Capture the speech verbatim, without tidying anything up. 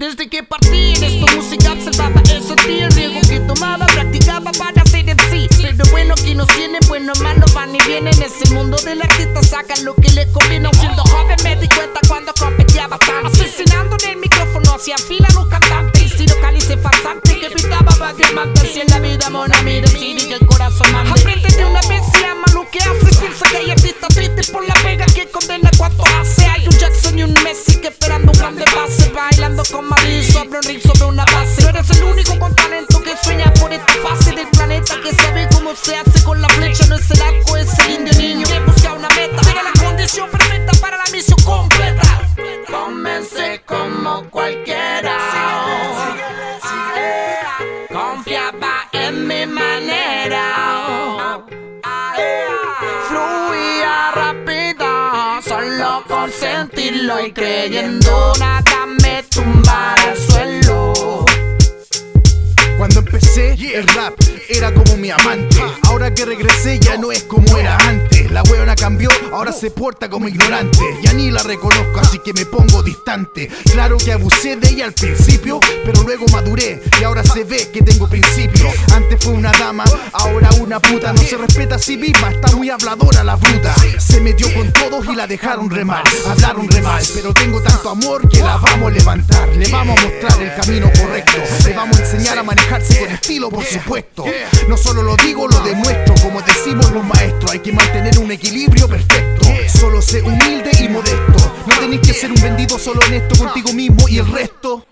Desde que partí en esto música observaba el sentir, el riesgo que tomaba, practicaba para ser en sí. Pero bueno, que nos tienen, bueno o malo, van y vienen. En ese mundo del artista sacan lo que le conviene. Siendo joven me di cuenta cuando competía bastante, asesinando en el micrófono hacía fila los cantantes. Y si lo calice farsante que pintaba para que mantenga en la vida mona, mira, si que el corazón mande. Aprende de una vez y ama lo que hace. Piensa que hay artistas tristes por la pega que condena cuanto hace. Hay un Jackson y un Messi que esperando un grande pase, bailando con Madrid sobre un ring sobre una base. No eres el único con talento que sueña por esta fase del planeta, que sabe cómo se hace con la flecha. No es el arco, es el indio niño que busca una meta. Llega la condición perfecta para la misión completa. Comencé como cualquiera, confiaba en mi manera, fluía rápido, solo por sentirlo y creyendo nada me tumbara al suelo. Cuando empecé, el rap era como mi amante. Ahora que regresé ya no es como era antes. La weona cambió, ahora se porta como ignorante. Ya ni la reconozco, así que me pongo distante. Claro que abusé de ella al principio, pero luego maduré y ahora se ve que tengo principio. Antes fue una dama, ahora una puta. No se respeta a sí misma, está muy habladora la bruta. Se metió con todos y la dejaron remar. Hablaron re mal, pero tengo tanto amor que la vamos a levantar. Le vamos a mostrar el camino correcto. Le vamos a enseñar a manejarse con estilo, por supuesto. No solo lo digo, lo demuestro. Como decimos los maestros, hay que mantener un equilibrio perfecto. Solo sé humilde y modesto. No tenés que ser un vendido, solo honesto contigo mismo y el resto.